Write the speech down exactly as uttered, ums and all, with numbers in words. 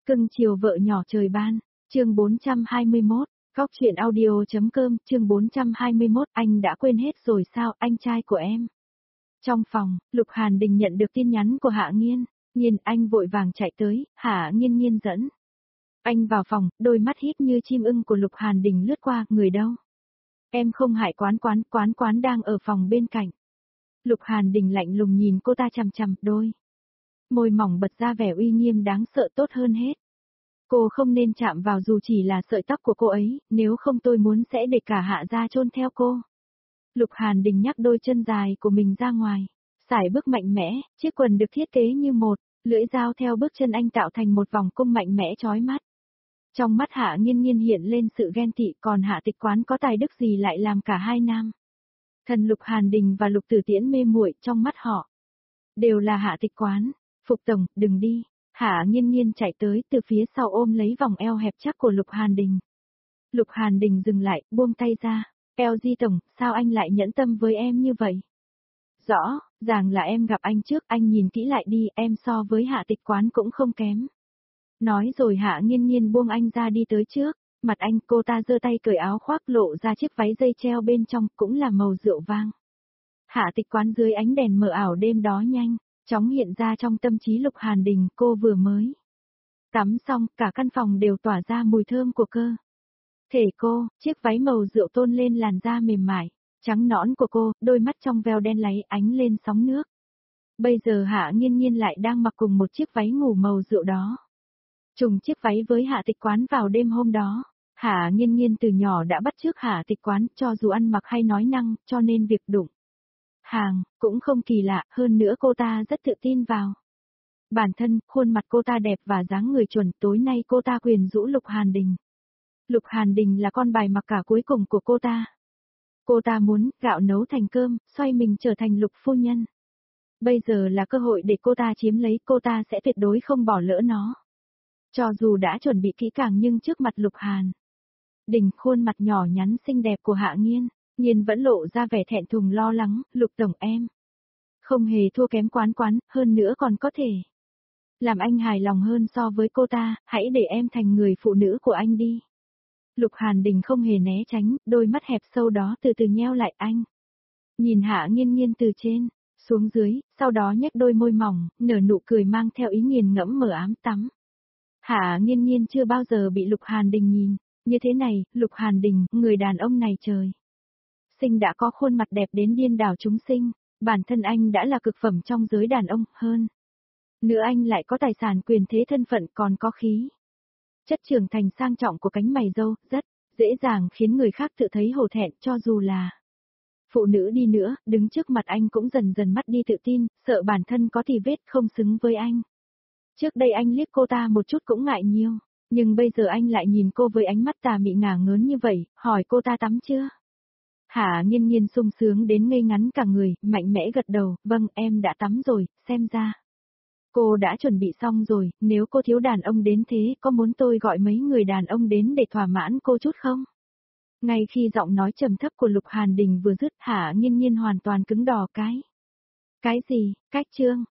Cưng chiều vợ nhỏ trời ban, chương bốn trăm hai mươi mốt, Cóc truyện audio.com, chương bốn trăm hai mươi mốt, anh đã quên hết rồi sao, anh trai của em. Trong phòng, Lục Hàn Đình nhận được tin nhắn của Hạ Nghiên, Nghiên anh vội vàng chạy tới, Hạ Nghiên Nghiên dẫn. Anh vào phòng, đôi mắt híp như chim ưng của Lục Hàn Đình lướt qua, người đâu? Em không hại quán quán, quán quán đang ở phòng bên cạnh. Lục Hàn Đình lạnh lùng nhìn cô ta chằm chằm, đôi môi mỏng bật ra vẻ uy nghiêm đáng sợ tốt hơn hết. Cô không nên chạm vào dù chỉ là sợi tóc của cô ấy, nếu không tôi muốn sẽ để cả Hạ gia chôn theo cô. Lục Hàn Đình nhắc đôi chân dài của mình ra ngoài, sải bước mạnh mẽ, chiếc quần được thiết kế như một, lưỡi dao theo bước chân anh tạo thành một vòng cung mạnh mẽ chói mắt. Trong mắt Hạ Nghiên Nghiên hiện lên sự ghen tị, còn Hạ Tịch Quán có tài đức gì lại làm cả hai nam. Thần Lục Hàn Đình và Lục Tử Tiễn mê muội, trong mắt họ đều là Hạ Tịch Quán. Phục tổng, đừng đi. Hạ Nghiên Nghiên chạy tới từ phía sau ôm lấy vòng eo hẹp chắc của Lục Hàn Đình. Lục Hàn Đình dừng lại, buông tay ra. Eo Di tổng, sao anh lại nhẫn tâm với em như vậy? Rõ, ràng là em gặp anh trước, anh nhìn kỹ lại đi, em so với Hạ Tịch Quán cũng không kém. Nói rồi Hạ Nghiên Nghiên buông anh ra đi tới trước, mặt anh, cô ta giơ tay cởi áo khoác lộ ra chiếc váy dây treo bên trong, cũng là màu rượu vang. Hạ Tịch Quán dưới ánh đèn mờ ảo đêm đó nhanh chóng hiện ra trong tâm trí Lục Hàn Đình, cô vừa mới tắm xong, cả căn phòng đều tỏa ra mùi thơm của cơ thể cô, chiếc váy màu rượu tôn lên làn da mềm mại, trắng nõn của cô, đôi mắt trong veo đen láy ánh lên sóng nước. Bây giờ Hạ Nghiên Nghiên lại đang mặc cùng một chiếc váy ngủ màu rượu đó. Trùng chiếc váy với Hạ Tịch Quán vào đêm hôm đó, Hạ Nghiên Nghiên từ nhỏ đã bắt chước Hạ Tịch Quán, cho dù ăn mặc hay nói năng, cho nên việc đụng hàng, cũng không kỳ lạ, hơn nữa cô ta rất tự tin vào bản thân, khuôn mặt cô ta đẹp và dáng người chuẩn, tối nay cô ta quyến rũ Lục Hàn Đình. Lục Hàn Đình là con bài mặc cả cuối cùng của cô ta. Cô ta muốn, gạo nấu thành cơm, xoay mình trở thành Lục phu nhân. Bây giờ là cơ hội để cô ta chiếm lấy, cô ta sẽ tuyệt đối không bỏ lỡ nó. Cho dù đã chuẩn bị kỹ càng nhưng trước mặt Lục Hàn Đình, khuôn mặt nhỏ nhắn xinh đẹp của Hạ Nghiên Nghiên vẫn lộ ra vẻ thẹn thùng lo lắng, Lục tổng em không hề thua kém quán quán, hơn nữa còn có thể làm anh hài lòng hơn so với cô ta, hãy để em thành người phụ nữ của anh đi. Lục Hàn Đình không hề né tránh, đôi mắt hẹp sâu đó từ từ nheo lại anh. Nhìn Hạ Nghiên Nghiên từ trên xuống dưới, sau đó nhếch đôi môi mỏng, nở nụ cười mang theo ý nghiền ngẫm mở ám tắm. Hạ Nghiên Nghiên chưa bao giờ bị Lục Hàn Đình nhìn như thế này, Lục Hàn Đình, người đàn ông này trời sinh đã có khuôn mặt đẹp đến điên đảo chúng sinh, bản thân anh đã là cực phẩm trong giới đàn ông, hơn nữa anh lại có tài sản quyền thế thân phận còn có khí chất trưởng thành sang trọng của cánh mày râu, rất dễ dàng khiến người khác tự thấy hổ thẹn, cho dù là phụ nữ đi nữa, đứng trước mặt anh cũng dần dần mất đi tự tin, sợ bản thân có tì vết không xứng với anh. Trước đây anh liếc cô ta một chút cũng ngại nhiều, nhưng bây giờ anh lại nhìn cô với ánh mắt tà mị ngả ngớn như vậy, hỏi cô ta tắm chưa? Hạ Nghiên Nghiên sung sướng đến ngây ngắn cả người, mạnh mẽ gật đầu, vâng em đã tắm rồi, xem ra cô đã chuẩn bị xong rồi, nếu cô thiếu đàn ông đến thế, có muốn tôi gọi mấy người đàn ông đến để thỏa mãn cô chút không? Ngay khi giọng nói trầm thấp của Lục Hàn Đình vừa dứt, Hạ Nghiên Nghiên hoàn toàn cứng đò cái. Cái gì, cách chương,